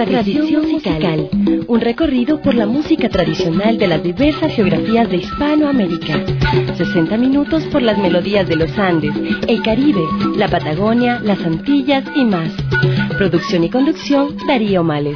Tradición musical. Un recorrido por la música tradicional de las diversas geografías de Hispanoamérica. 60 minutos por las melodías de los Andes, el Caribe, la Patagonia, las Antillas y más. Producción y conducción, Darío Males.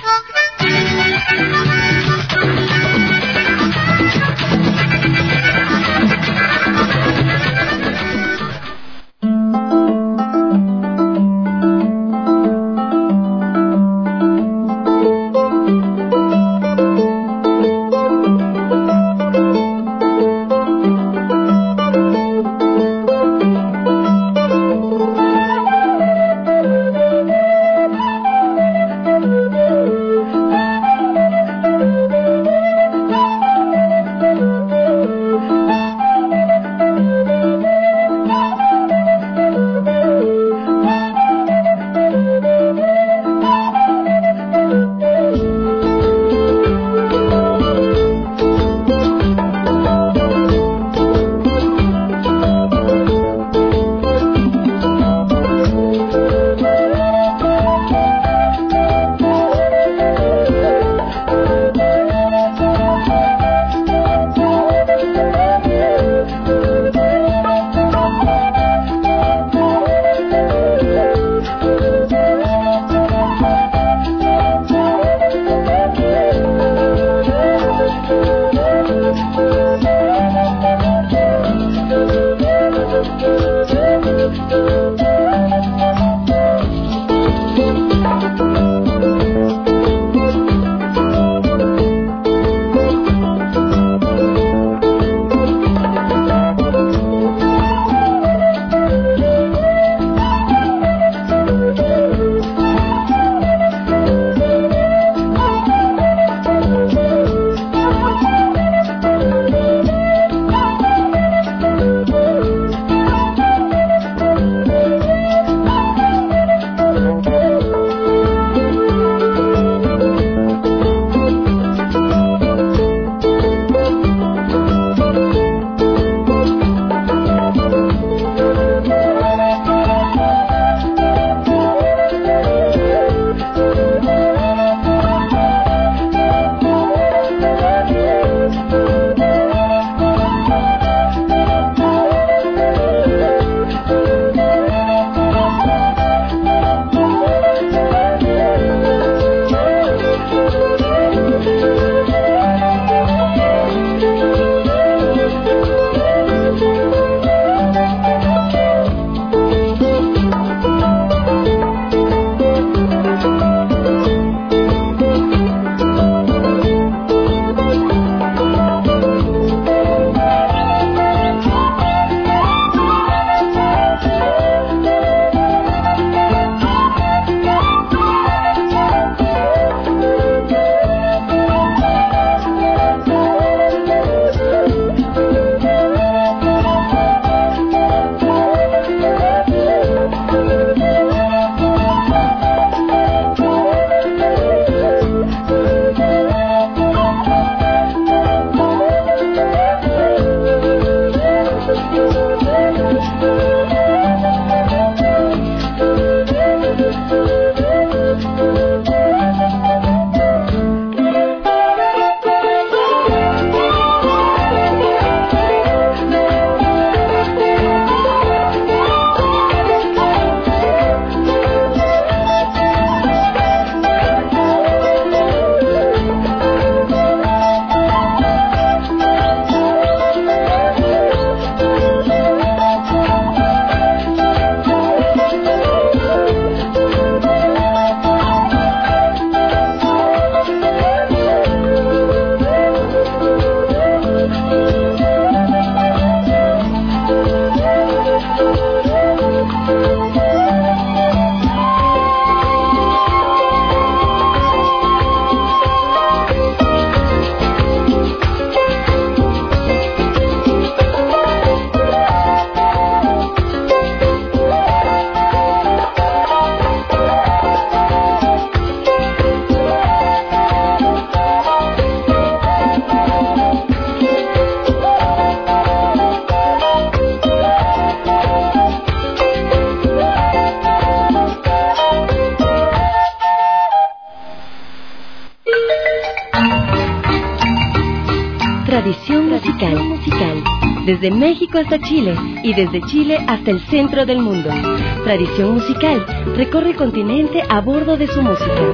musical. Desde México hasta Chile y desde Chile hasta el centro del mundo. Tradición musical recorre el continente a bordo de su música.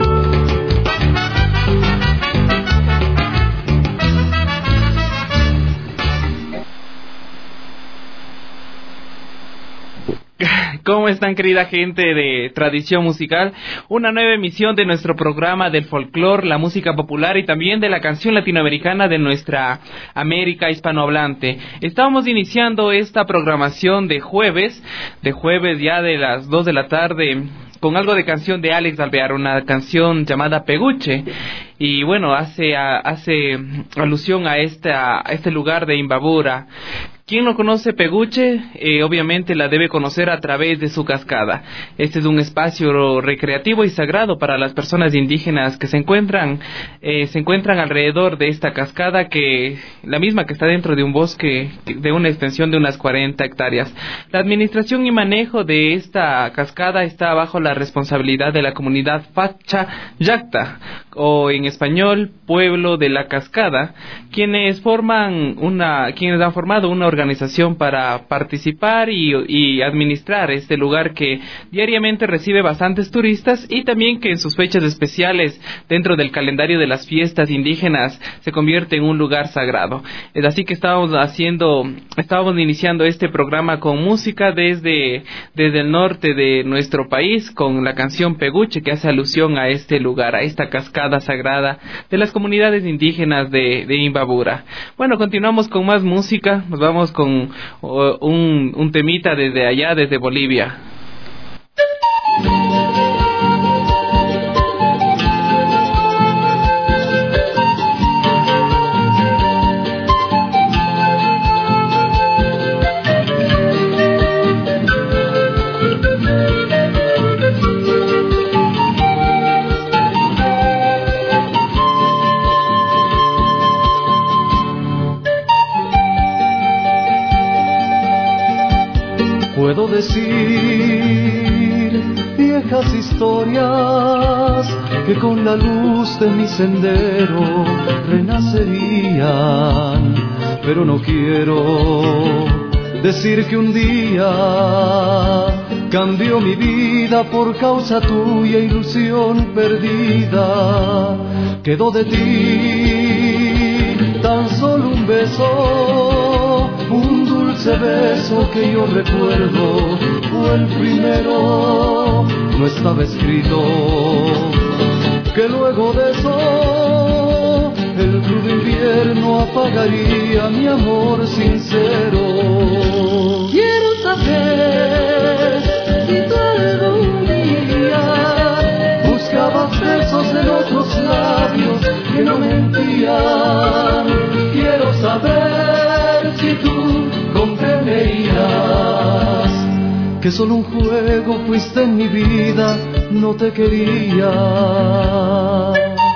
¿Cómo están, querida gente de Tradición Musical? Una nueva emisión de nuestro programa del folclore, la música popular y también de la canción latinoamericana de nuestra América hispanohablante. Estamos iniciando esta programación de jueves ya de las 2 de la tarde, con algo de canción de Alex Alvear, una canción llamada Peguche. Y bueno, hace alusión a este lugar de Imbabura. ¿Quién no conoce Peguche? Obviamente la debe conocer a través de su cascada. Este es un espacio recreativo y sagrado para las personas indígenas que se encuentran alrededor de esta cascada, la misma que está dentro de un bosque de una extensión de unas 40 hectáreas. La administración y manejo de esta cascada está bajo la responsabilidad de la comunidad Pacha Yacta, o en español, Pueblo de la Cascada, quienes han formado una organización para participar y administrar este lugar que diariamente recibe bastantes turistas, y también que en sus fechas especiales dentro del calendario de las fiestas indígenas se convierte en un lugar sagrado. Es así que estábamos iniciando este programa con música desde el norte de nuestro país, con la canción Peguche, que hace alusión a este lugar, a esta cascada sagrada de las comunidades indígenas de Imbabura. Bueno, continuamos con más música. Nos vamos con un temita desde allá, desde Bolivia. Puedo decir viejas historias que con la luz de mi sendero renacerían, pero no quiero decir que un día cambió mi vida por causa tuya, ilusión perdida. Quedó de ti tan solo un beso, un dulce beso que yo recuerdo, fue el primero, no estaba escrito que luego de eso el crudo invierno apagaría mi amor sincero. Quiero saber si tú algún día buscabas besos en otros labios que no mentían. Quiero saber si tú comprenderías que solo un juego fuiste en mi vida, no te quería.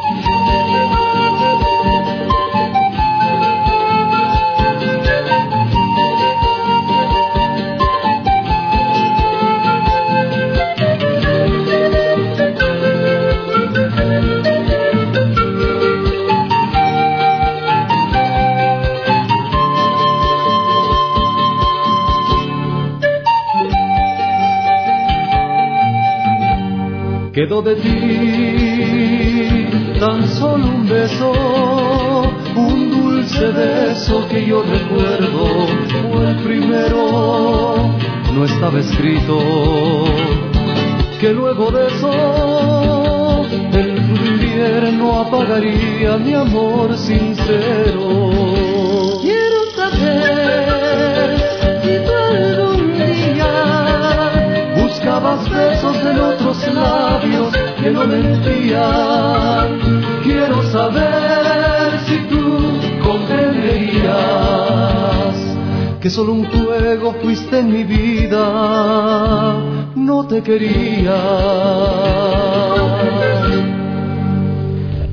Quedó de ti tan solo un beso, un dulce beso que yo recuerdo, fue el primero, no estaba escrito que luego de eso el crudo invierno apagaría mi amor sincero. Quiero saber si tú algún día buscabas besos en otros labios que no mentían. Quiero saber si tú comprenderías que solo un juego fuiste en mi vida, no te quería. Bien,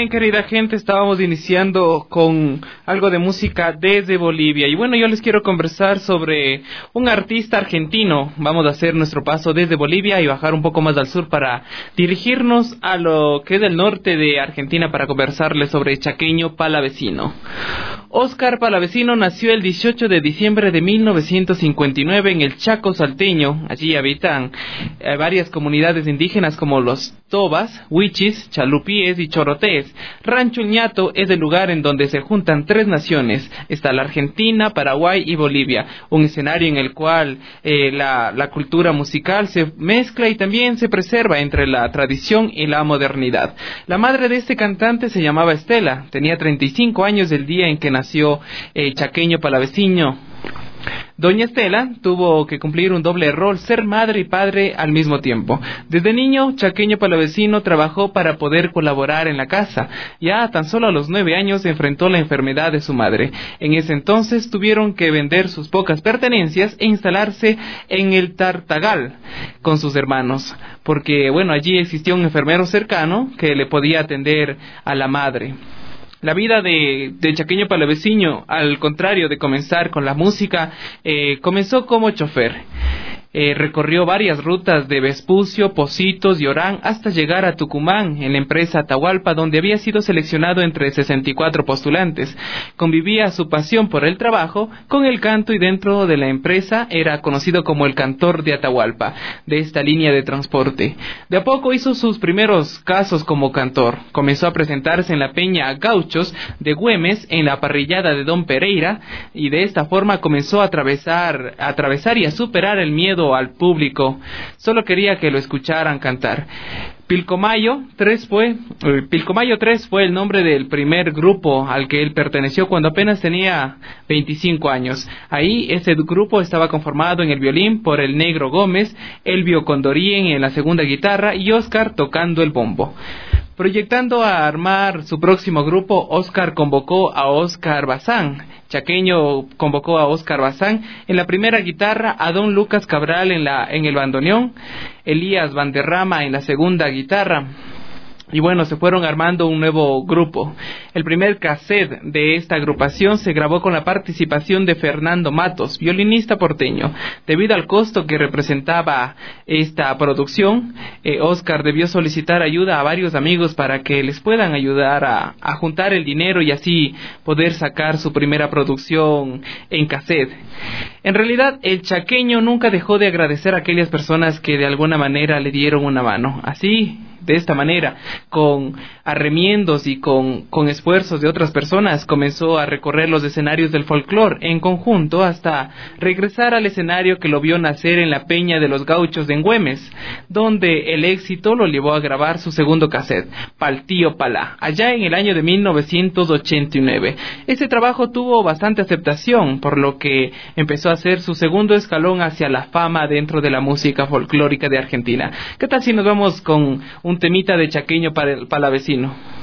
bien, querida gente, estábamos iniciando con algo de música desde Bolivia. Y bueno, yo les quiero conversar sobre un artista argentino. Vamos a hacer nuestro paso desde Bolivia y bajar un poco más al sur para dirigirnos a lo que es el norte de Argentina para conversarles sobre Chaqueño Palavecino. Óscar Palavecino nació el 18 de diciembre de 1959 en el Chaco salteño. Allí habitan varias comunidades indígenas como los Tobas, Huichis, Chalupíes y Chorotés. Rancho Ñato es el lugar en donde se juntan tres naciones. Está la Argentina, Paraguay y Bolivia. Un escenario en el cual la cultura musical se mezcla y también se preserva entre la tradición y la modernidad. La madre de este cantante se llamaba Estela. Tenía 35 años el día en que nació Chaqueño Palavecino. Doña Estela tuvo que cumplir un doble rol, ser madre y padre al mismo tiempo. Desde niño, Chaqueño Palavecino trabajó para poder colaborar en la casa. Ya tan solo a los 9 años enfrentó la enfermedad de su madre. En ese entonces tuvieron que vender sus pocas pertenencias e instalarse en el Tartagal con sus hermanos, porque bueno, allí existía un enfermero cercano que le podía atender a la madre. La vida de Chaqueño Palavecino, al contrario de comenzar con la música, comenzó como chofer. Recorrió varias rutas de Vespucio, Pocitos y Orán hasta llegar a Tucumán, en la empresa Atahualpa, donde había sido seleccionado entre 64 postulantes. Convivía su pasión por el trabajo con el canto y dentro de la empresa era conocido como el cantor de Atahualpa, de esta línea de transporte. De a poco hizo sus primeros casos como cantor. Comenzó a presentarse en la Peña Gauchos de Güemes, en la parrillada de Don Pereira, y de esta forma comenzó a atravesar y a superar el miedo al público. Solo quería que lo escucharan cantar. Pilcomayo 3 fue el nombre del primer grupo al que él perteneció cuando apenas tenía 25 años. Ahí ese grupo estaba conformado en el violín por el Negro Gómez, Elvio Condorien en la segunda guitarra y Óscar tocando el bombo. Proyectando a armar su próximo grupo, Óscar convocó a Óscar Bazán. Chaqueño convocó a Óscar Bazán en la primera guitarra, a Don Lucas Cabral en el bandoneón, Elías Valderrama en la segunda guitarra. Y bueno, se fueron armando un nuevo grupo. El primer cassette de esta agrupación se grabó con la participación de Fernando Matos, violinista porteño. Debido al costo que representaba esta producción, Óscar debió solicitar ayuda a varios amigos para que les puedan ayudar a juntar el dinero y así poder sacar su primera producción en cassette. En realidad, el chaqueño nunca dejó de agradecer a aquellas personas que de alguna manera le dieron una mano. Así, de esta manera, con arremiendos y con esfuerzos de otras personas, comenzó a recorrer los escenarios del folclore en conjunto hasta regresar al escenario que lo vio nacer en la Peña de los Gauchos de Güemes, donde el éxito lo llevó a grabar su segundo cassette, Pal Tío Palá, allá en el año de 1989. Este trabajo tuvo bastante aceptación, por lo que empezó a hacer su segundo escalón hacia la fama dentro de la música folclórica de Argentina. ¿Qué tal si nos vamos con un temita de Chaqueño Palavecino?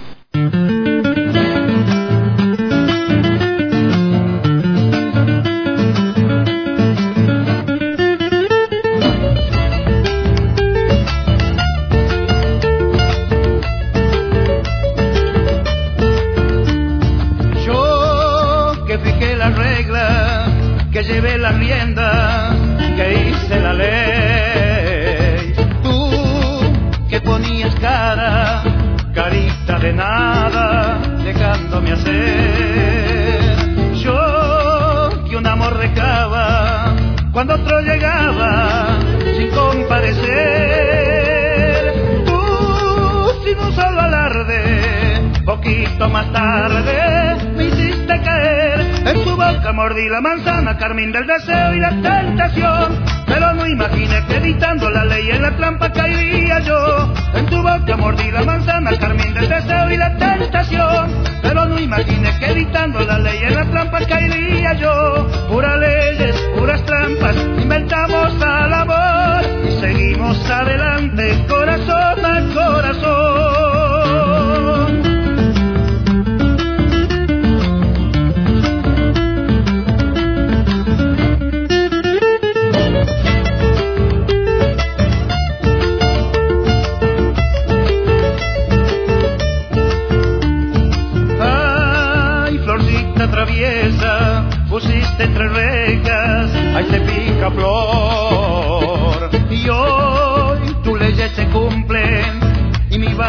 Yo que fijé las reglas, que llevé la rienda, que hice la ley, tú que ponías carita de nada, dejándome hacer. Yo que un amor recaba cuando otro llegaba sin comparecer. Tú sin un solo alarde, poquito más tarde me hiciste caer. En tu boca mordí la manzana, carmín del deseo y la tentación. Pero no imaginé que evitando la ley en la trampa caería yo. En tu boca mordí la manzana, carmín del deseo y la tentación. Pero no imaginé que evitando la ley en la trampa caería yo. Puras leyes, puras trampas, inventamos al amor y seguimos adelante, corazón a corazón.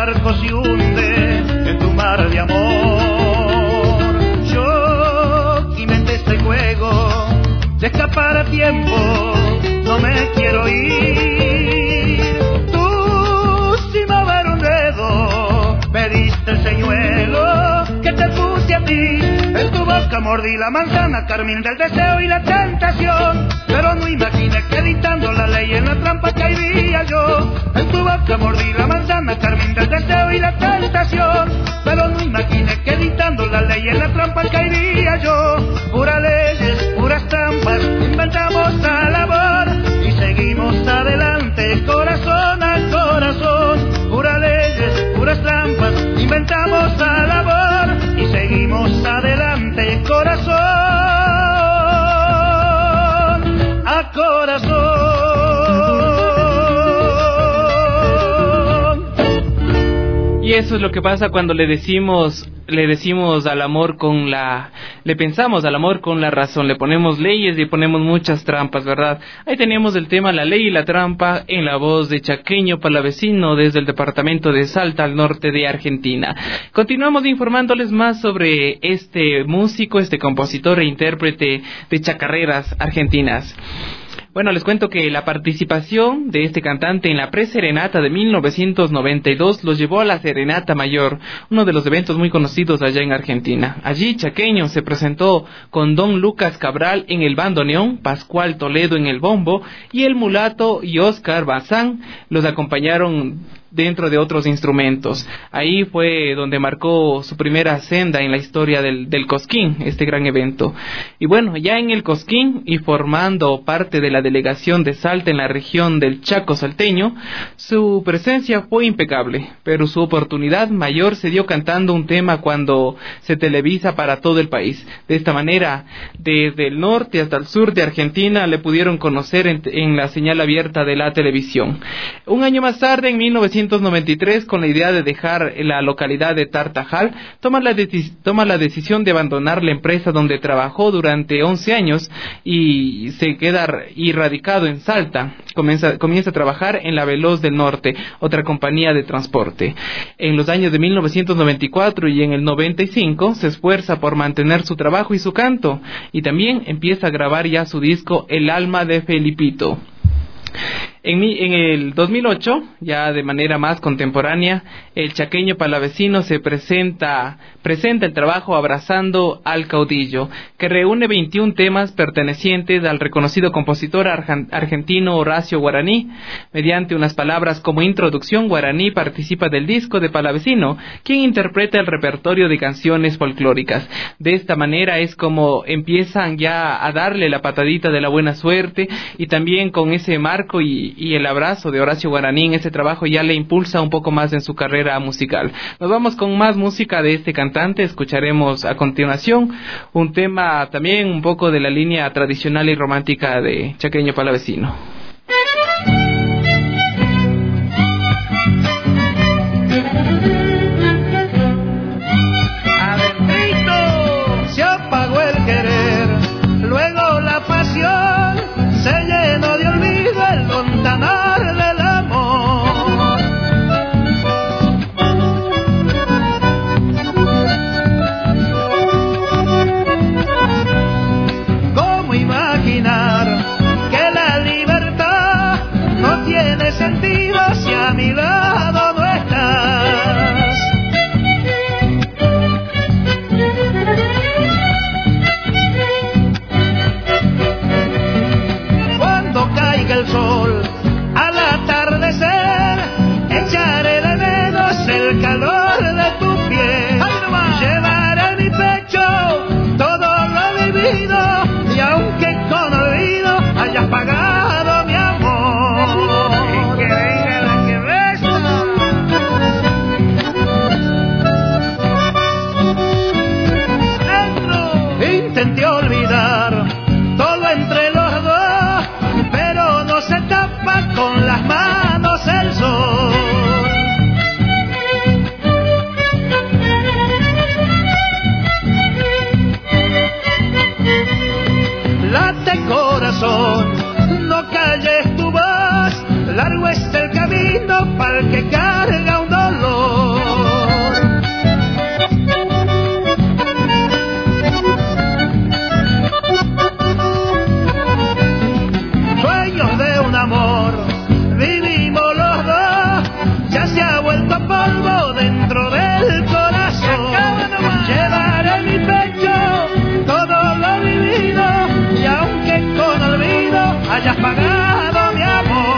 barco se hunde en tu mar de amor. Yo inventé este juego de escapar a tiempo, no me quiero ir. Tú, sin mover un dedo, pediste el señuelo que te puse a ti. En tu boca mordí la manzana, carmín del deseo y la tentación. Pero no imaginé que editando la ley en la trampa caería yo. En tu boca mordí la manzana, carmín del deseo y la tentación. Pero no imaginé que editando la ley en la trampa caería yo. Puras leyes, puras trampas, inventamos a labor y seguimos adelante, corazón a corazón. Puras leyes, puras trampas, inventamos a labor y seguimos adelante, corazón a corazón. Y eso es lo que pasa cuando le decimos al amor le pensamos al amor con la razón, le ponemos leyes y ponemos muchas trampas, ¿verdad? Ahí teníamos el tema La Ley y la Trampa en la voz de Chaqueño Palavecino desde el departamento de Salta al norte de Argentina. Continuamos informándoles más sobre este músico, este compositor e intérprete de chacarreras argentinas. Bueno, les cuento que la participación de este cantante en la preserenata de 1992 los llevó a la Serenata Mayor, uno de los eventos muy conocidos allá en Argentina. Allí Chaqueño se presentó con Don Lucas Cabral en el bandoneón, Pascual Toledo en el bombo y el mulato y Oscar Bazán los acompañaron dentro de otros instrumentos. Ahí fue donde marcó su primera senda en la historia del Cosquín, este gran evento. Y bueno, ya en el Cosquín y formando parte de la delegación de Salta en la región del Chaco salteño, su presencia fue impecable, pero su oportunidad mayor se dio cantando un tema cuando se televisa para todo el país. De esta manera, desde el norte hasta el sur de Argentina le pudieron conocer en la señal abierta de la televisión. Un año más tarde, en 1993, con la idea de dejar la localidad de Tartajal, toma la decisión de abandonar la empresa donde trabajó durante 11 años y se queda radicado en Salta. Comienza a trabajar en la Veloz del Norte, otra compañía de transporte. En los años de 1994 y en el 95 se esfuerza por mantener su trabajo y su canto, y también empieza a grabar ya su disco El Alma de Felipito. En el 2008, ya de manera más contemporánea, el chaqueño palavecino se presenta el trabajo Abrazando al Caudillo, que reúne 21 temas pertenecientes al reconocido compositor argentino Horacio Guaraní. Mediante unas palabras como introducción, Guaraní participa del disco de Palavecino, quien interpreta el repertorio de canciones folclóricas. De esta manera es como empiezan ya a darle la patadita de la buena suerte, y también con ese marco y el abrazo de Horacio Guaraní en ese trabajo ya le impulsa un poco más en su carrera musical. Nos vamos con más música de este cantante. Escucharemos a continuación un tema también un poco de la línea tradicional y romántica de Chaqueño Palavecino. Adentro se apagó el querer, luego la pasión se llenó de olvido el fontanar del amor. ¿Cómo imaginar que la libertad ya se ha vuelto polvo dentro del corazón. Llevaré en mi pecho todo lo vivido, y aunque con olvido hayas pagado mi amor.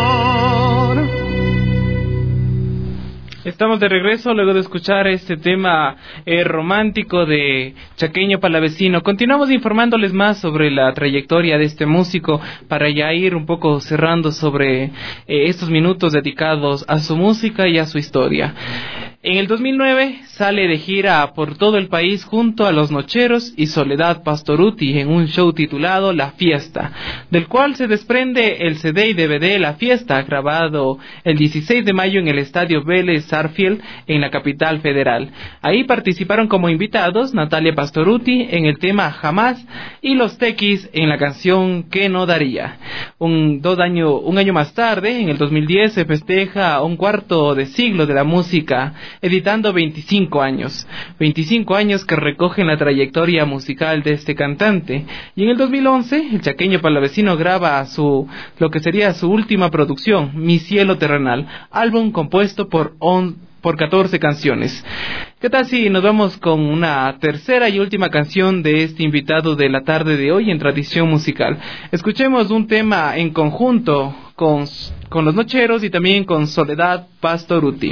Estamos de regreso luego de escuchar este tema romántico de Chaqueño Palavecino. Continuamos informándoles más sobre la trayectoria de este músico para ya ir un poco cerrando sobre estos minutos dedicados a su música y a su historia. En el 2009 sale de gira por todo el país junto a Los Nocheros y Soledad Pastorutti en un show titulado La Fiesta, del cual se desprende el CD y DVD La Fiesta, grabado el 16 de mayo en el Estadio Vélez Sarsfield en la capital federal. Ahí participaron como invitados Natalia Pastorutti en el tema Jamás y Los Tequis en la canción ¿Qué no daría? Un año más tarde, en el 2010, se festeja un cuarto de siglo de la música, editando 25 años que recogen la trayectoria musical de este cantante. Y en el 2011 el chaqueño palavecino graba lo que sería su última producción, Mi Cielo Terrenal, álbum compuesto por 14 canciones. ¿Qué tal si nos vamos con una tercera y última canción de este invitado de la tarde de hoy en Tradición Musical? Escuchemos un tema en conjunto con Los Nocheros y también con Soledad Pastorutti.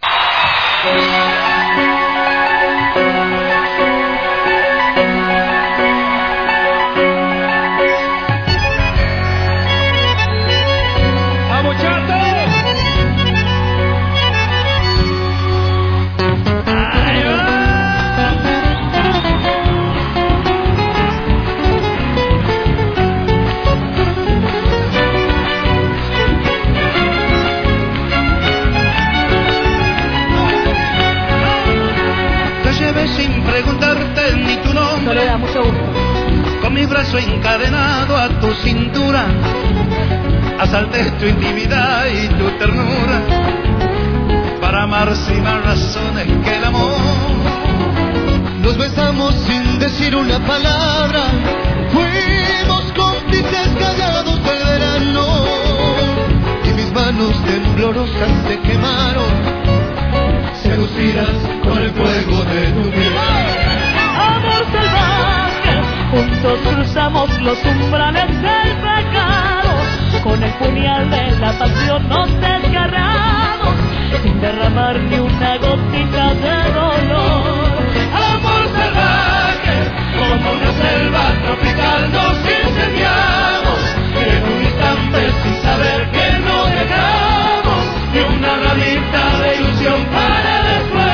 Soledad, mucho gusto. Con mi brazo encadenado a tu cintura, asalté tu intimidad y tu ternura, para amar sin más razones que el amor. Nos besamos sin decir una palabra, fuimos cómplices callados del verano, y mis manos temblorosas se quemaron, seducidas con el fuego de tu piel. Amor salvaje, juntos cruzamos los umbrales del pecado, con el puñal de la pasión nos desgarramos, sin derramar ni una gotita de dolor. Amor salvaje, como una selva tropical nos incendiamos, en un instante sin saber que no dejamos ni una ramita de ilusión para después.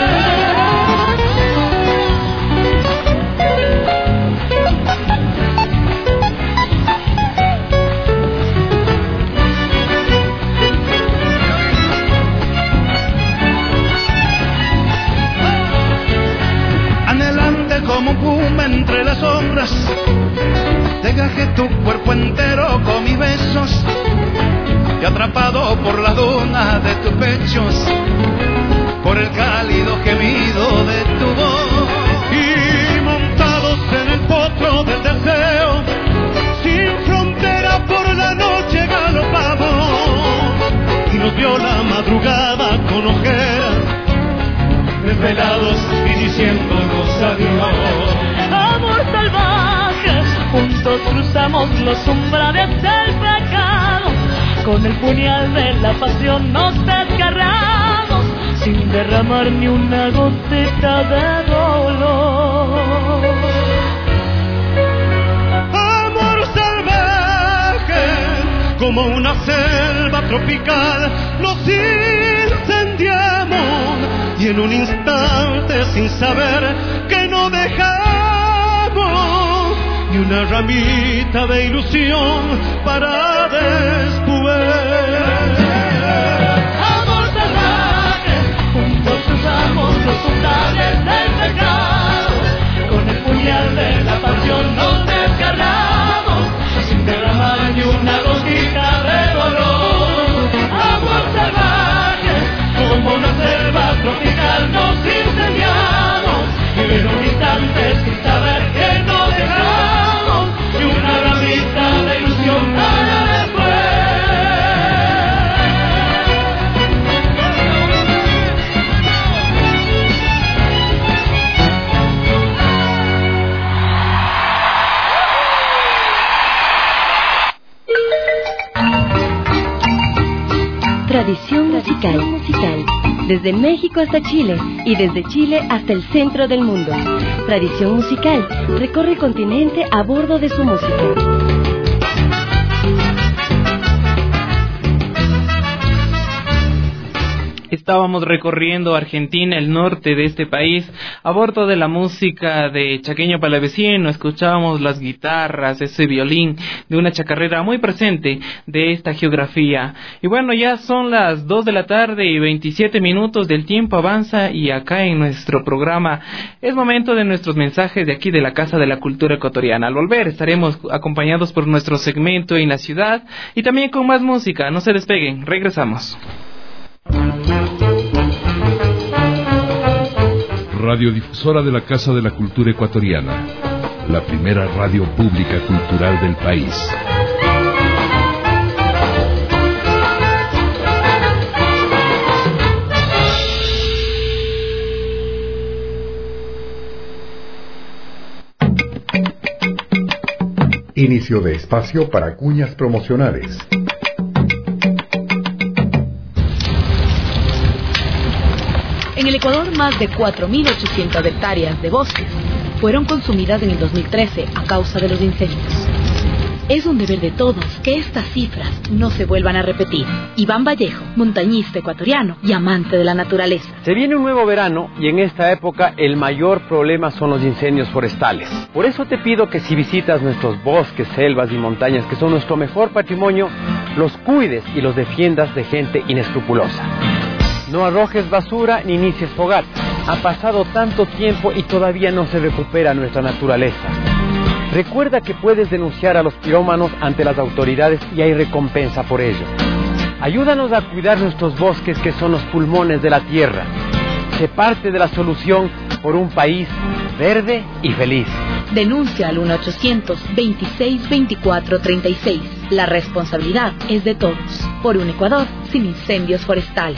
Como un puma entre las sombras, desgajé tu cuerpo entero con mis besos, y atrapado por las dunas de tus pechos, por el cálido gemido de tu voz, y montados en el potro del deseo, sin frontera por la noche galopamos, y nos vio la madrugada con ojeras, desvelados y diciéndonos adiós. Amor salvaje, juntos cruzamos los umbrales del pecado, con el puñal de la pasión nos desgarramos, sin derramar ni una gotita de dolor. Amor salvaje, como una selva tropical nos incendiamos, y en un instante sin saber que no dejamos ni una ramita de ilusión para después. Amor salvaje, juntos cruzamos los umbrales del pecado, con el puñal de la pasión nos desgarramos, sin derramar ni una gotita de dolor. Amor salvaje, como una selva tropical nos incendiamos, y en un instante sin saber que no dejamos ni una ramita de ilusión para después. musical, desde México hasta Chile y desde Chile hasta el centro del mundo. Tradición musical recorre el continente a bordo de su música. Estábamos recorriendo Argentina, el norte de este país, a bordo de la música de Chaqueño Palavecino. Escuchábamos las guitarras, ese violín de una chacarrera muy presente de esta geografía. Y bueno, ya son las 2 de la tarde y 27 minutos, del tiempo avanza, y acá en nuestro programa es momento de nuestros mensajes de aquí de la Casa de la Cultura Ecuatoriana. Al volver estaremos acompañados por nuestro segmento En la Ciudad y también con más música. No se despeguen, regresamos. Radiodifusora de la Casa de la Cultura Ecuatoriana, la primera radio pública cultural del país. Inicio de espacio para cuñas promocionales. En el Ecuador, más de 4.800 hectáreas de bosques fueron consumidas en el 2013 a causa de los incendios. Es un deber de todos que estas cifras no se vuelvan a repetir. Iván Vallejo, montañista ecuatoriano y amante de la naturaleza. Se viene un nuevo verano y en esta época el mayor problema son los incendios forestales. Por eso te pido que si visitas nuestros bosques, selvas y montañas, que son nuestro mejor patrimonio, los cuides y los defiendas de gente inescrupulosa. No arrojes basura ni inicies fogata. Ha pasado tanto tiempo y todavía no se recupera nuestra naturaleza. Recuerda que puedes denunciar a los pirómanos ante las autoridades y hay recompensa por ello. Ayúdanos a cuidar nuestros bosques, que son los pulmones de la tierra. Sé parte de la solución por un país verde y feliz. Denuncia al 1-800-26-24-36. La responsabilidad es de todos. Por un Ecuador sin incendios forestales.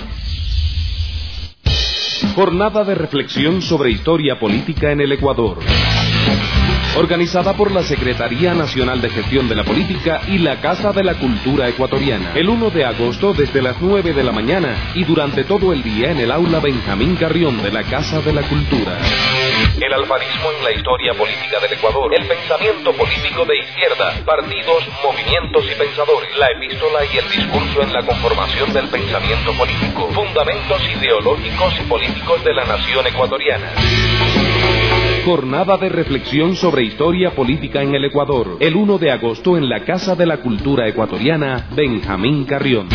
Jornada de reflexión sobre historia política en el Ecuador. Organizada por la Secretaría Nacional de Gestión de la Política y la Casa de la Cultura Ecuatoriana. El 1 de agosto desde las 9 de la mañana y durante todo el día en el aula Benjamín Carrión de la Casa de la Cultura. El alfarismo en la historia política del Ecuador. El pensamiento político de izquierda. Partidos, movimientos y pensadores. La epístola y el discurso en la conformación del pensamiento político. Fundamentos ideológicos y políticos de la nación ecuatoriana. Jornada de reflexión sobre historia política en el Ecuador. El 1 de agosto en la Casa de la Cultura Ecuatoriana, Benjamín Carrión.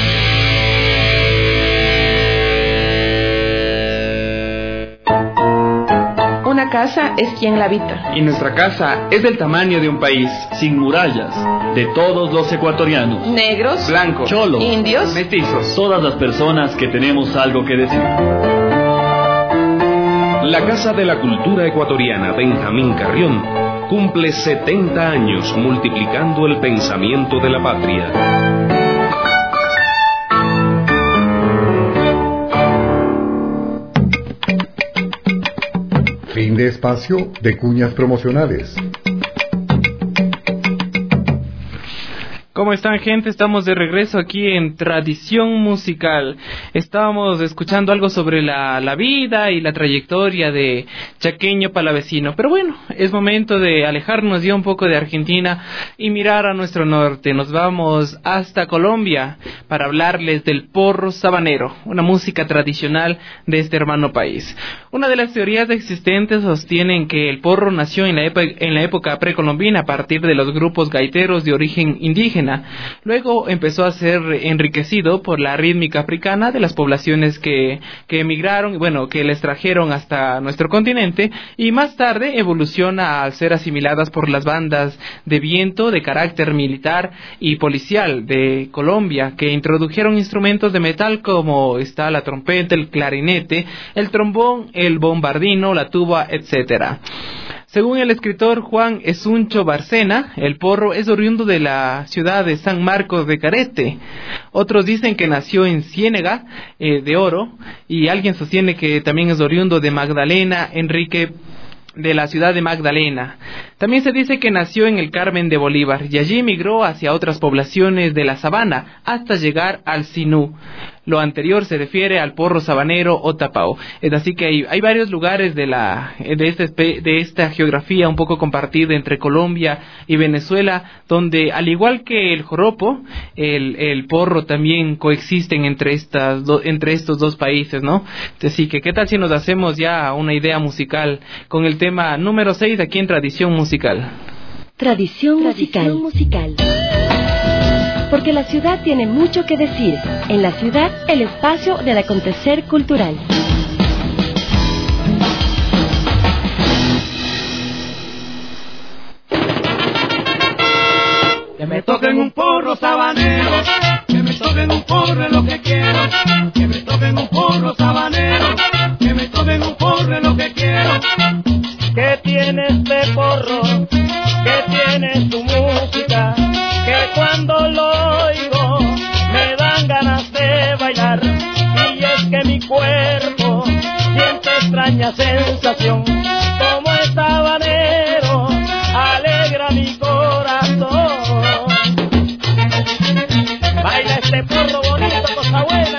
Una casa es quien la habita. Y nuestra casa es del tamaño de un país, sin murallas, de todos los ecuatorianos. Negros, blancos, cholos, indios, mestizos, todas las personas que tenemos algo que decir. La Casa de la Cultura Ecuatoriana Benjamín Carrión cumple 70 años multiplicando el pensamiento de la patria. Fin de espacio de cuñas promocionales. ¿Cómo están, gente? Estamos de regreso aquí en Tradición Musical. Estábamos escuchando algo sobre la vida y la trayectoria de Chaqueño Palavecino. Pero bueno, es momento de alejarnos ya un poco de Argentina y mirar a nuestro norte. Nos vamos hasta Colombia para hablarles del porro sabanero, una música tradicional de este hermano país. Una de las teorías existentes sostienen que el porro nació en la época precolombina a partir de los grupos gaiteros de origen indígena. Luego empezó a ser enriquecido por la rítmica africana de las poblaciones que emigraron, que les trajeron hasta nuestro continente, y más tarde evoluciona al ser asimiladas por las bandas de viento de carácter militar y policial de Colombia, que introdujeron instrumentos de metal como está la trompeta, el clarinete, el trombón, el bombardino, la tuba, etcétera. Según el escritor Juan Esuncho Barcena, el porro es oriundo de la ciudad de San Marcos de Carete. Otros dicen que nació en Ciénega de Oro, y alguien sostiene que también es oriundo de Magdalena, Enrique, de la ciudad de Magdalena. También se dice que nació en el Carmen de Bolívar y allí migró hacia otras poblaciones de la sabana hasta llegar al Sinú. Lo anterior se refiere al porro sabanero o tapao. Es así que hay varios lugares de esta geografía un poco compartida entre Colombia y Venezuela, donde al igual que el joropo, el porro también coexisten entre estos dos países, ¿no? Así que, ¿qué tal si nos hacemos ya una idea musical con el tema número 6 aquí en Tradición Musical? Tradición musical. Porque la ciudad tiene mucho que decir. En la ciudad, el espacio del acontecer cultural. Que me toquen un porro sabanero, que me toquen un porro es lo que quiero. Que me toquen un porro sabanero, que me toquen un porro es lo que quiero. ¿Qué tiene este porro? ¿Qué tiene su música? Que cuando lo oigo me dan ganas de bailar. Y es que mi cuerpo siente extraña sensación. Como es sabanero, alegra mi corazón. Baila este porro bonito, cosa buena.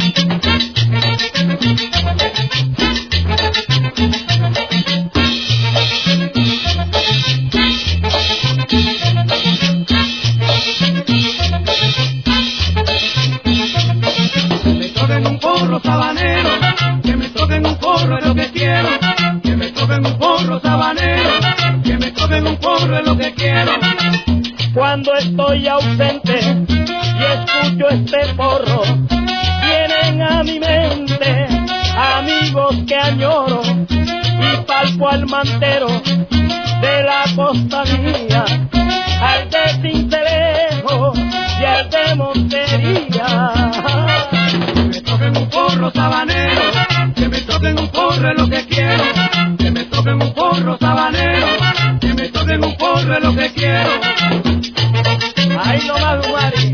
Sabanero, que me toquen un porro es lo que quiero. Que me toquen un porro sabanero, que me toquen un porro es lo que quiero. Cuando estoy ausente y escucho este porro, vienen a mi mente amigos que añoro y palpo al mantero de la costa mía, al de Cincelejo y al de Montería. Un porro sabanero, que me toquen un porro es lo que quiero. Que me toquen un porro sabanero, que me toquen un porro es lo que quiero. Ahí nomás, Guari.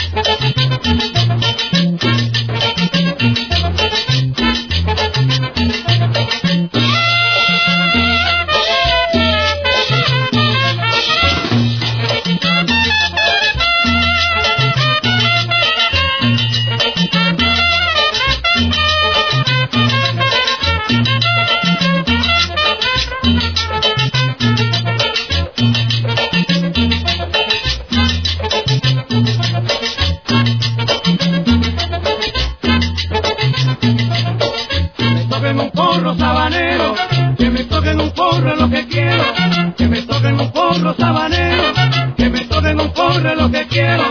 Sabanero, que me toquen un porro es lo que quiero. Que me toquen un porro sabanero, que me toquen un porro es lo que quiero.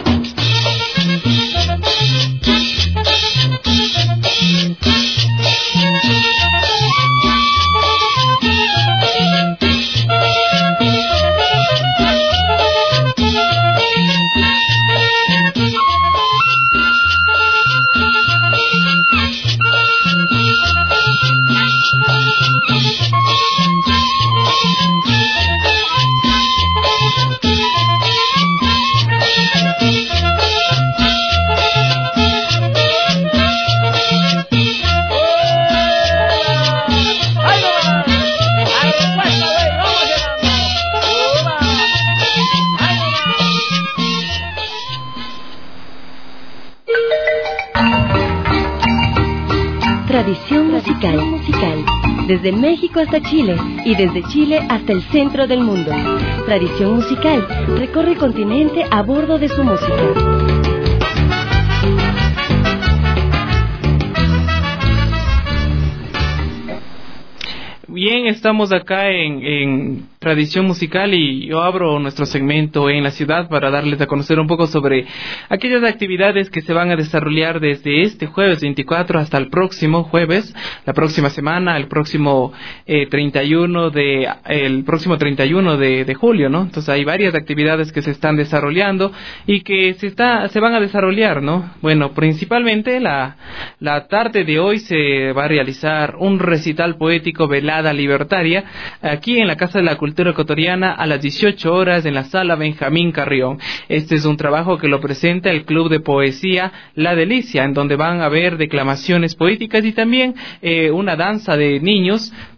Tradición musical. Desde México hasta Chile y desde Chile hasta el centro del mundo. Tradición musical recorre el continente a bordo de su música. Bien, estamos acá en Tradición Musical y yo abro nuestro segmento en la ciudad para darles a conocer un poco sobre aquellas actividades que se van a desarrollar desde este jueves 24 hasta el próximo jueves, la próxima semana, el próximo 31 de julio, ¿no? Entonces hay varias actividades que se están desarrollando y que se van a desarrollar, ¿no? Bueno, principalmente la tarde de hoy se va a realizar un recital poético velada libertaria aquí en la Casa de la Cultura Ecuatoriana a las 18 horas en la Sala Benjamín Carrión. Este es un trabajo que lo presenta el Club de Poesía La Delicia, en donde van a haber declamaciones poéticas y también una danza de niños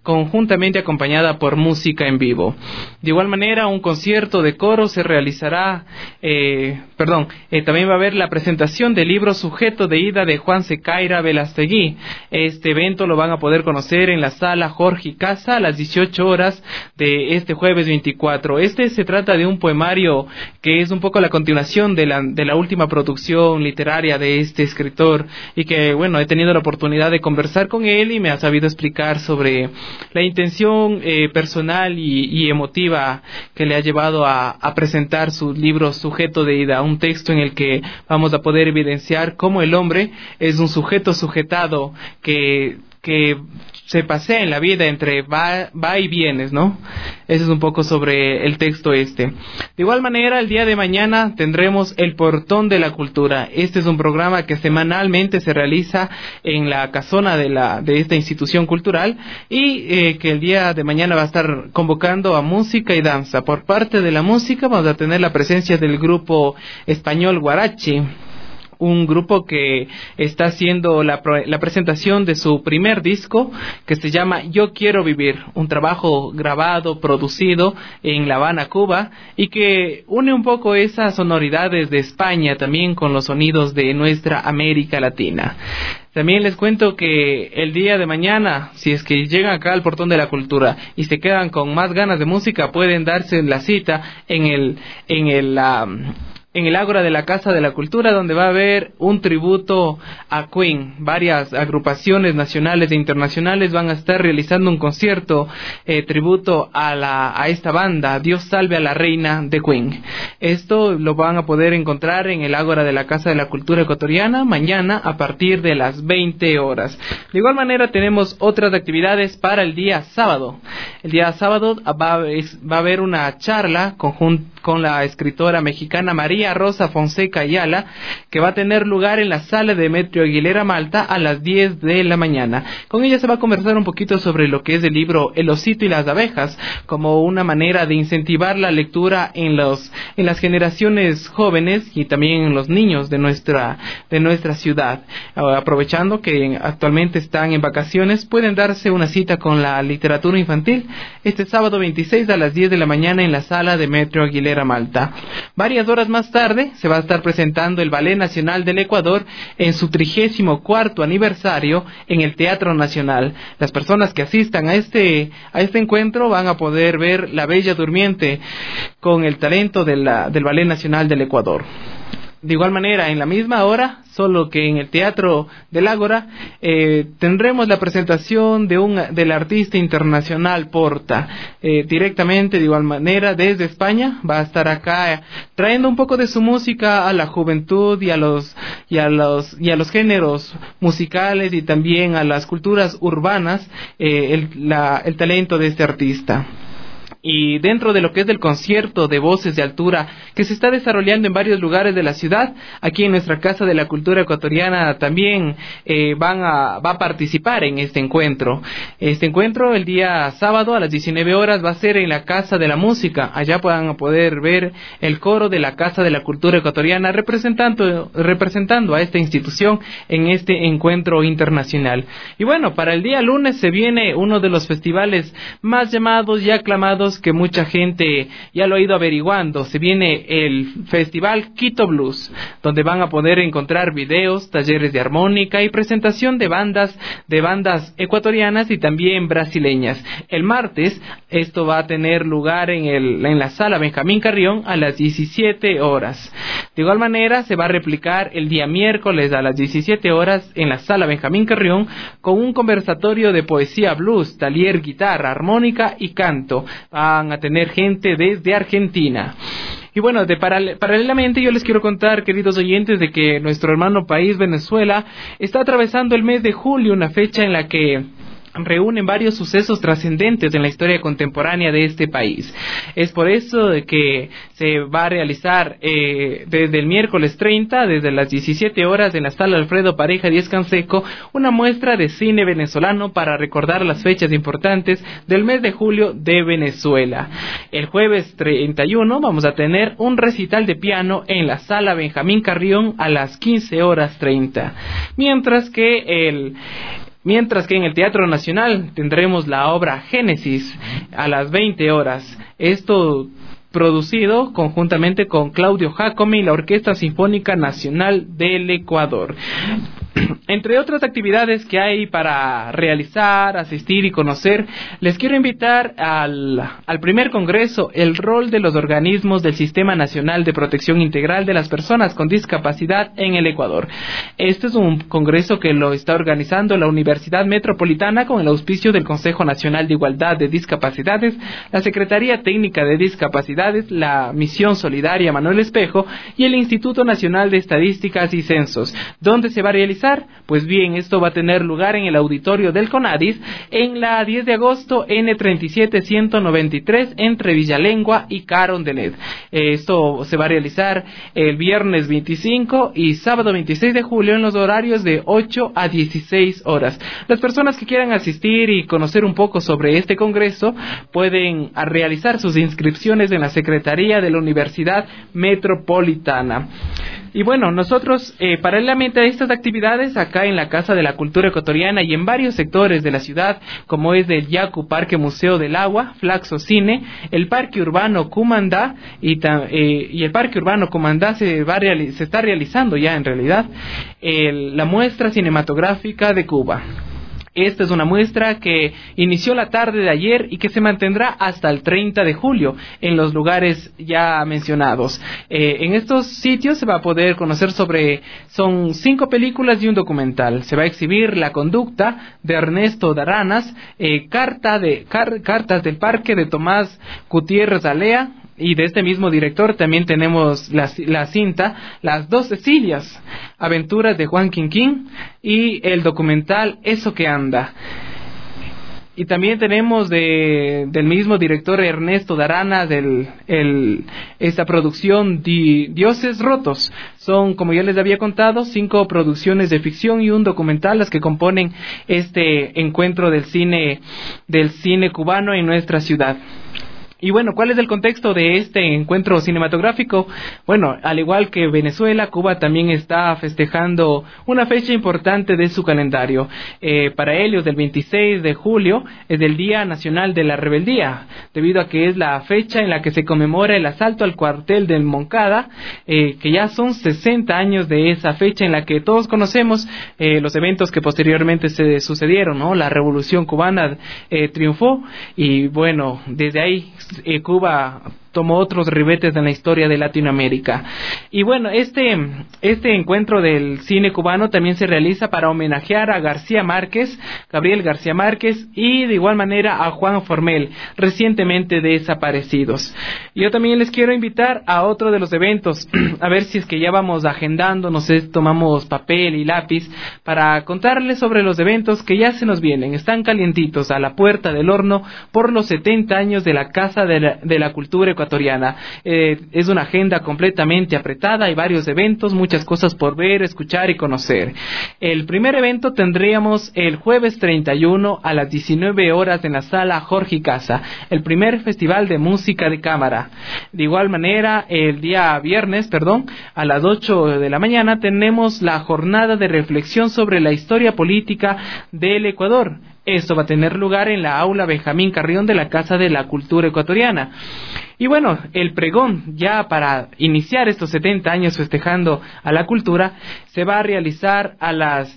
conjuntamente acompañada por música en vivo. De igual manera, un concierto de coro se realizará, también va a haber la presentación del libro Sujeto de Ida de Juan Secaira Velastegui. Este evento lo van a poder conocer en la sala Jorge Casa a las 18 horas de este jueves 24. Se trata de un poemario que es un poco la continuación de la última producción literaria de este escritor, y que, bueno, he tenido la oportunidad de conversar con él y me ha sabido explicar sobre la intención personal y emotiva que le ha llevado a presentar su libro Sujeto de Ida, un texto en el que vamos a poder evidenciar cómo el hombre es un sujeto sujetado que se pasea en la vida entre va y vienes, ¿no? Eso es un poco sobre el texto De igual manera, el día de mañana tendremos El Portón de la Cultura. Este es un programa que semanalmente se realiza en la casona de esta institución cultural, y que el día de mañana va a estar convocando a música y danza. Por parte de la música vamos a tener la presencia del grupo español Guarachi, un grupo que está haciendo la presentación de su primer disco, que se llama Yo Quiero Vivir, un trabajo grabado, producido en La Habana, Cuba, y que une un poco esas sonoridades de España también con los sonidos de nuestra América Latina. También les cuento que el día de mañana, si es que llegan acá al Portón de la Cultura y se quedan con más ganas de música, pueden darse la cita en el Ágora de la Casa de la Cultura, donde va a haber un tributo a Queen. Varias agrupaciones nacionales e internacionales van a estar realizando un concierto tributo a esta banda, Dios salve a la reina de Queen. Esto lo van a poder encontrar en el Ágora de la Casa de la Cultura ecuatoriana mañana a partir de las 20 horas. De igual manera, tenemos otras actividades para el día sábado. El día sábado va a haber una charla con la escritora mexicana María Rosa Fonseca Ayala, que va a tener lugar en la sala de Metro Aguilera Malta a las 10 de la mañana. Con ella se va a conversar un poquito sobre lo que es el libro El Osito y las Abejas, como una manera de incentivar la lectura en las generaciones jóvenes y también en los niños de nuestra ciudad. Aprovechando que actualmente están en vacaciones, pueden darse una cita con la literatura infantil este sábado 26 a las 10 de la mañana en la sala de Metro Aguilera Malta. Varias horas más tarde se va a estar presentando el Ballet Nacional del Ecuador en su 34º aniversario en el Teatro Nacional. Las personas que asistan a este encuentro van a poder ver La Bella Durmiente con el talento del Ballet Nacional del Ecuador. De igual manera, en la misma hora, solo que en el Teatro del Ágora, tendremos la presentación del artista internacional Porta. Directamente, de igual manera, desde España, va a estar acá trayendo un poco de su música a la juventud y a los géneros musicales y también a las culturas urbanas, el talento de este artista. Y dentro de lo que es el concierto de voces de altura que se está desarrollando en varios lugares de la ciudad, aquí en nuestra Casa de la Cultura Ecuatoriana también va a participar en este encuentro. Este encuentro el día sábado a las 19 horas va a ser en la Casa de la Música. Allá van a poder ver el coro de la Casa de la Cultura Ecuatoriana representando a esta institución en este encuentro internacional. Y bueno, para el día lunes se viene uno de los festivales más llamados y aclamados que mucha gente ya lo ha ido averiguando. Se viene el Festival Quito Blues, donde van a poder encontrar videos, talleres de armónica y presentación de bandas ecuatorianas y también brasileñas. El martes esto va a tener lugar en la sala Benjamín Carrión a las 17 horas. De igual manera se va a replicar el día miércoles a las 17 horas en la sala Benjamín Carrión con un conversatorio de poesía blues, taller guitarra, armónica y canto. Van a tener gente desde Argentina. Y bueno, paralelamente yo les quiero contar, queridos oyentes, de que nuestro hermano país Venezuela está atravesando el mes de julio, una fecha en la que reúnen varios sucesos trascendentes en la historia contemporánea de este país. Es por eso de que se va a realizar desde el miércoles 30, desde las 17 horas en la sala Alfredo Pareja Díez Canseco, una muestra de cine venezolano para recordar las fechas importantes del mes de julio de Venezuela. El jueves 31 vamos a tener un recital de piano en la sala Benjamín Carrión a las 15 horas 30. Mientras que Mientras que en el Teatro Nacional tendremos la obra Génesis a las 20 horas. Esto producido conjuntamente con Claudio Jacome y la Orquesta Sinfónica Nacional del Ecuador. Entre otras actividades que hay para realizar, asistir y conocer, les quiero invitar al primer congreso, el rol de los organismos del Sistema Nacional de Protección Integral de las Personas con Discapacidad en el Ecuador. Este es un congreso que lo está organizando la Universidad Metropolitana con el auspicio del Consejo Nacional de Igualdad de Discapacidades, la Secretaría Técnica de Discapacidades, la Misión Solidaria Manuel Espejo y el Instituto Nacional de Estadísticas y Censos. ¿Dónde se va a realizar? Pues bien, esto va a tener lugar en el auditorio del CONADIS en la 10 de agosto N37193 entre Villalengua y Carondelet. Esto se va a realizar el viernes 25 y sábado 26 de julio en los horarios de 8 a 16 horas. Las personas que quieran asistir y conocer un poco sobre este congreso pueden realizar sus inscripciones en la Secretaría de la Universidad Metropolitana. Y bueno, nosotros, paralelamente a estas actividades, acá en la Casa de la Cultura Ecuatoriana y en varios sectores de la ciudad, como es el Yacu Parque Museo del Agua, Flaxo Cine, el Parque Urbano Cumandá y el Parque Urbano Cumandá se está realizando ya en realidad la muestra cinematográfica de Cuba. Esta es una muestra que inició la tarde de ayer y que se mantendrá hasta el 30 de julio en los lugares ya mencionados. En estos sitios se va a poder conocer son 5 películas y un documental. Se va a exhibir La Conducta de Ernesto Daranas, Cartas del Parque de Tomás Gutiérrez Alea, y de este mismo director también tenemos la cinta Las Dos Cecilias, Aventuras de Juan Quinquín, y el documental Eso que anda. Y también tenemos del mismo director Ernesto Daranas esta producción Dioses Rotos. Son, como ya les había contado, 5 producciones de ficción y un documental las que componen este encuentro del cine cubano en nuestra ciudad. Y bueno, ¿cuál es el contexto de este encuentro cinematográfico? Bueno, al igual que Venezuela, Cuba también está festejando una fecha importante de su calendario. Para ellos, el 26 de julio es el Día Nacional de la Rebeldía, debido a que es la fecha en la que se conmemora el asalto al cuartel del Moncada, que ya son 60 años de esa fecha en la que todos conocemos los eventos que posteriormente se sucedieron, ¿no? La Revolución Cubana triunfó y bueno, desde ahí Cuba tomó otros ribetes en la historia de Latinoamérica. Y bueno, este encuentro del cine cubano también se realiza para homenajear a Gabriel García Márquez, y de igual manera a Juan Formel, recientemente desaparecidos. Yo también les quiero invitar a otro de los eventos, a ver si es que ya vamos agendando, no sé, tomamos papel y lápiz para contarles sobre los eventos que ya se nos vienen, están calientitos a la puerta del horno por los 70 años de la Casa de la Cultura Ecuatoriana. Es una agenda completamente apretada, hay varios eventos, muchas cosas por ver, escuchar y conocer. El primer evento tendríamos el jueves 31 a las 19 horas en la sala Jorge Casa, el primer festival de música de cámara. De igual manera, el día viernes, a las 8 de la mañana tenemos la jornada de reflexión sobre la historia política del Ecuador. Esto va a tener lugar en la aula Benjamín Carrión de la Casa de la Cultura Ecuatoriana. Y bueno, el pregón, ya para iniciar estos 70 años festejando a la cultura, se va a realizar a las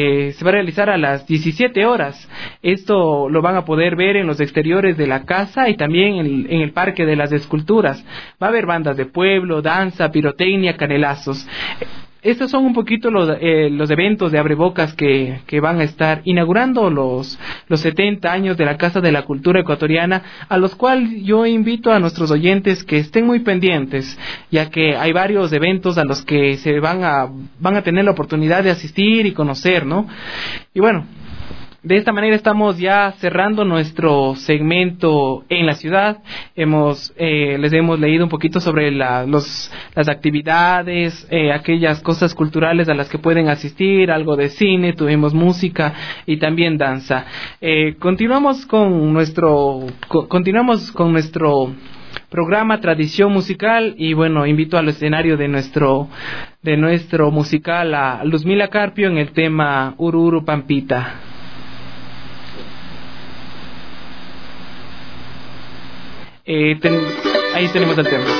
17 horas. Esto lo van a poder ver en los exteriores de la casa y también en el Parque de las Esculturas. Va a haber bandas de pueblo, danza, pirotecnia, canelazos. Estos son un poquito los eventos de abrebocas que van a estar inaugurando los 70 años de la Casa de la Cultura Ecuatoriana, a los cuales yo invito a nuestros oyentes que estén muy pendientes, ya que hay varios eventos a los que se van a tener la oportunidad de asistir y conocer, ¿no? Y bueno, de esta manera estamos ya cerrando nuestro segmento en la ciudad. Les hemos leído un poquito sobre las actividades, aquellas cosas culturales a las que pueden asistir, algo de cine, tuvimos música y también danza. Continuamos con nuestro programa Tradición Musical y bueno, invito al escenario de nuestro musical a Luzmila Carpio en el tema Uru Uru Pampita. Ahí tenemos el tema.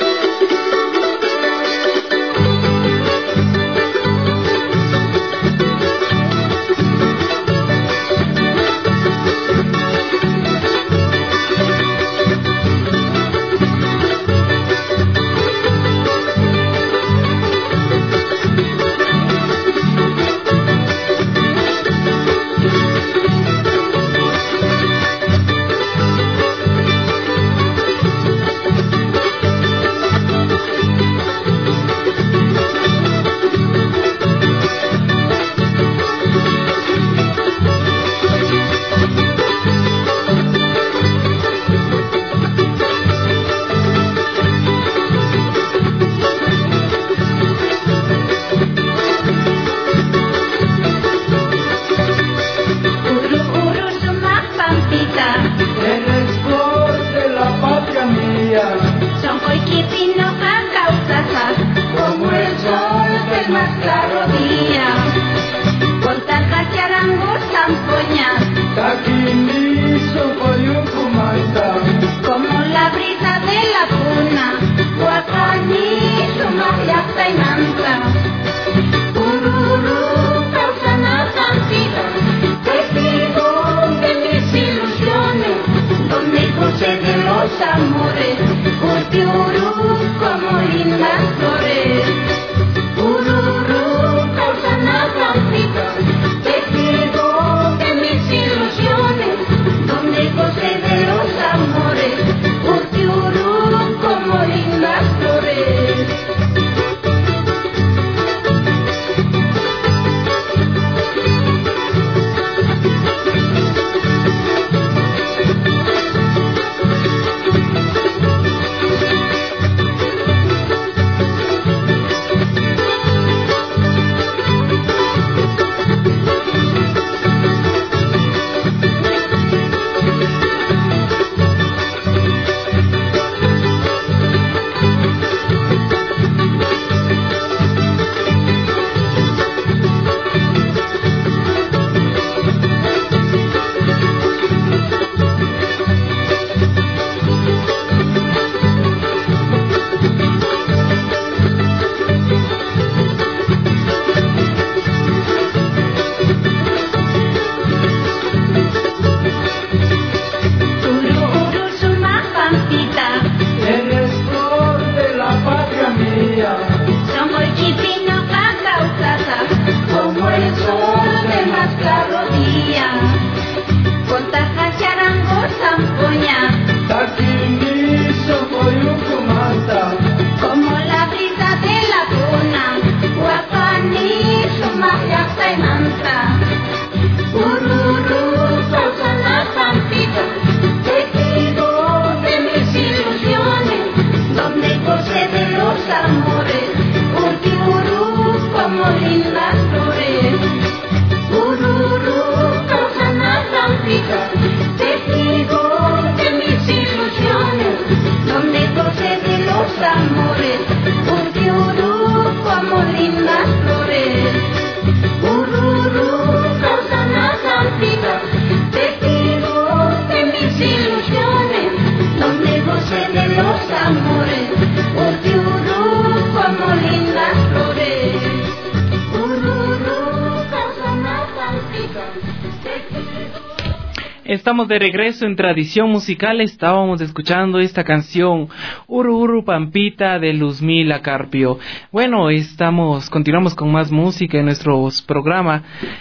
Estamos de regreso en Tradición Musical. Estábamos escuchando esta canción Uru Uru Pampita de Luzmila Carpio. Bueno, continuamos con más música en nuestro programa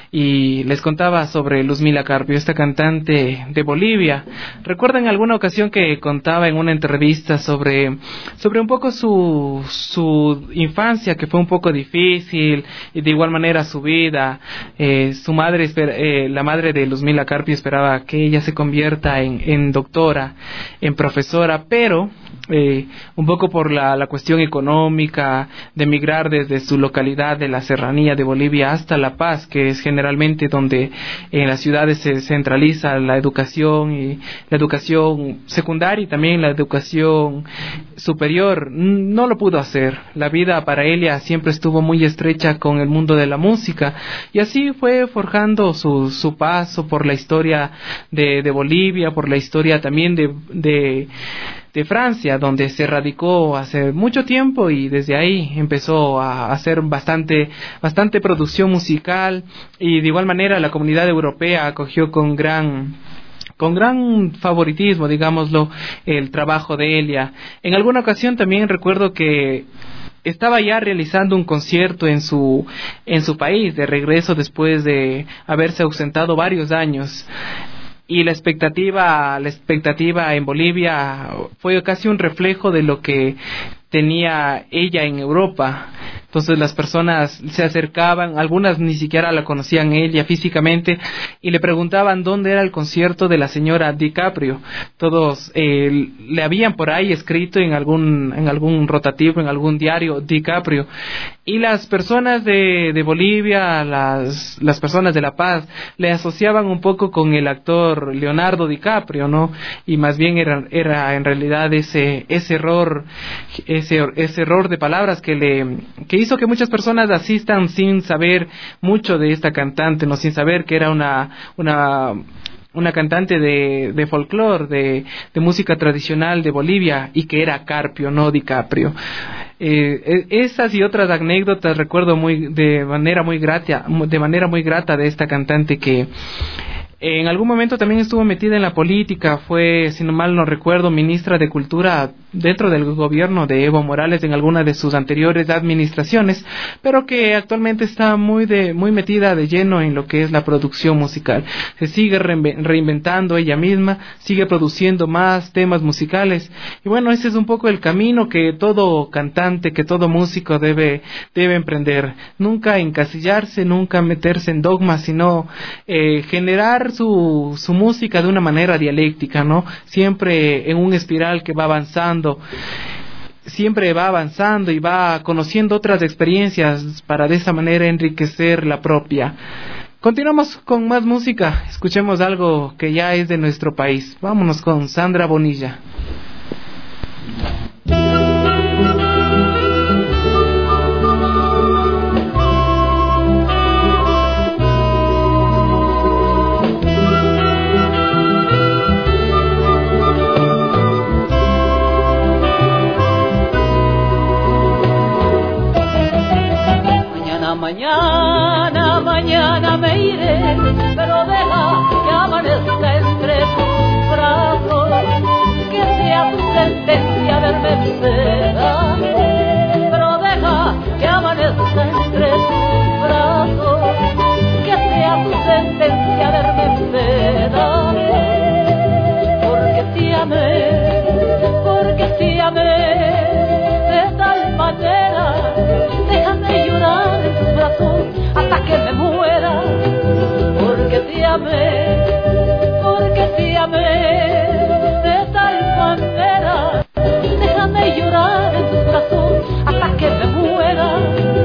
y les contaba sobre Luzmila Carpio, esta cantante de Bolivia. ¿Recuerdan alguna ocasión que contaba en una entrevista sobre un poco su infancia, que fue un poco difícil, y de igual manera su vida? Su madre, la madre de Luzmila Carpio, esperaba que ella se convierta en doctora, en profesora, pero un poco por la cuestión económica de emigrar desde su localidad de la serranía de Bolivia hasta La Paz, que es generalmente donde en las ciudades se centraliza la educación, y la educación secundaria y también la educación superior, no lo pudo hacer. La vida para ella siempre estuvo muy estrecha con el mundo de la música, y así fue forjando su paso por la historia de Bolivia, por la historia también de Francia, donde se radicó hace mucho tiempo y desde ahí empezó a hacer bastante producción musical, y de igual manera la comunidad europea acogió con gran favoritismo, digámoslo, el trabajo de Elia. En alguna ocasión también recuerdo que estaba ya realizando un concierto en su país, de regreso después de haberse ausentado varios años. Y la expectativa en Bolivia fue casi un reflejo de lo que tenía ella en Europa. Entonces las personas se acercaban, algunas ni siquiera la conocían ella físicamente, y le preguntaban dónde era el concierto de la señora DiCaprio. Todos le habían por ahí escrito en algún rotativo, en algún diario, DiCaprio. Y las personas de Bolivia, las personas de La Paz, le asociaban un poco con el actor Leonardo DiCaprio, ¿no? Y más bien era en realidad ese error de palabras que hizo que muchas personas asistan sin saber mucho de esta cantante, no, sin saber que era una cantante de folclore, de música tradicional de Bolivia, y que era Carpio, no DiCaprio. Esas y otras anécdotas recuerdo de manera muy grata de esta cantante, que en algún momento también estuvo metida en la política. Fue, si no mal no recuerdo, ministra de Cultura dentro del gobierno de Evo Morales en alguna de sus anteriores administraciones, pero que actualmente está muy metida de lleno en lo que es la producción musical. Se sigue reinventando ella misma, sigue produciendo más temas musicales, y bueno, ese es un poco el camino que todo cantante, que todo músico debe emprender. Nunca encasillarse, nunca meterse en dogmas, sino generar su música de una manera dialéctica, ¿no? Siempre en un espiral que va avanzando, siempre va avanzando y va conociendo otras experiencias para de esa manera enriquecer la propia. Continuamos con más música, escuchemos algo que ya es de nuestro país. Vámonos con Sandra Bonilla. Mañana me iré, pero deja que amanezca entre tus brazos, que sea tu sentencia verme en pedazos, pero deja que amanezca entre tus brazos, que sea tu sentencia verme en pedazos, porque te amé de tal manera, déjame llorar en tus brazos hasta que me muera, porque te amé de tal manera, déjame llorar en tus brazos hasta que me muera.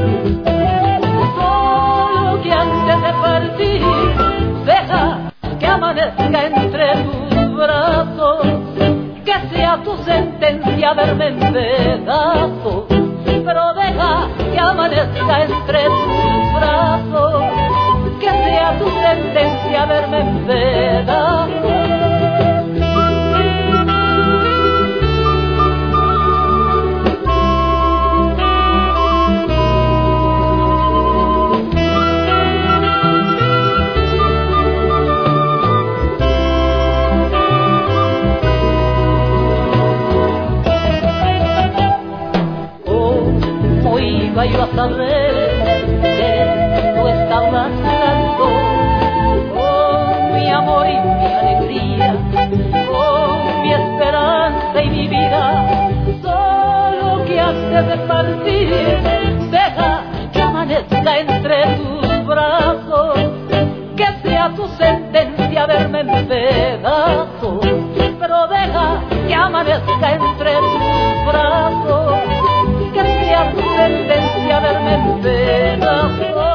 Solo que antes de partir, deja que amanezca entre tus brazos, que sea tu sentencia verme en pedazos, pero deja que amanezca entre tus brazos, que sea tu sentencia verme en pedazos. Iba yo a saber que tú estabas dando con mi amor y mi alegría, con mi esperanza y mi vida. Solo que antes de partir, deja que amanezca entre tus brazos, que sea tu sentencia verme en pedazos, pero deja que amanezca entre tus brazos, que sea tu sentencia verme en pedazos.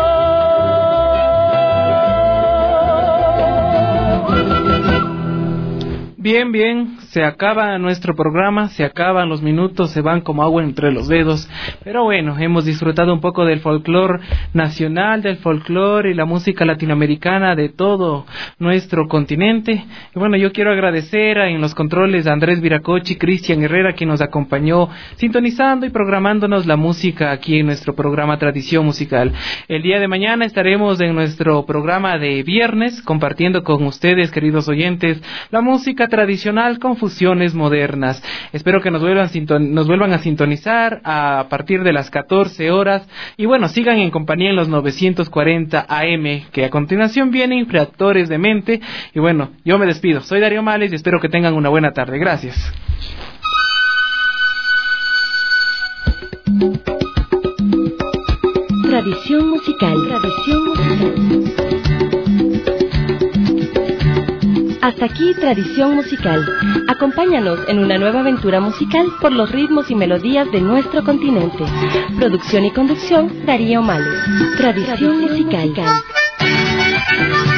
Bien, se acaba nuestro programa, se acaban los minutos, se van como agua entre los dedos. Pero bueno, hemos disfrutado un poco del folclore nacional, del folclore y la música latinoamericana de todo nuestro continente. Y bueno, yo quiero agradecer en los controles a Andrés Viracochi, Cristian Herrera, quien nos acompañó sintonizando y programándonos la música aquí en nuestro programa Tradición Musical. El día de mañana estaremos en nuestro programa de viernes compartiendo con ustedes, queridos oyentes, la música tradicional con fusiones modernas. Espero que nos vuelvan a sintonizar a partir de las 14 horas y bueno, sigan en compañía en los 940 AM, que a continuación vienen Infractores de Mente. Y bueno, yo me despido, soy Darío Males y espero que tengan una buena tarde. Gracias. Tradición musical. Hasta aquí Tradición Musical. Acompáñanos en una nueva aventura musical por los ritmos y melodías de nuestro continente. Producción y conducción, Darío Males. Tradición musical.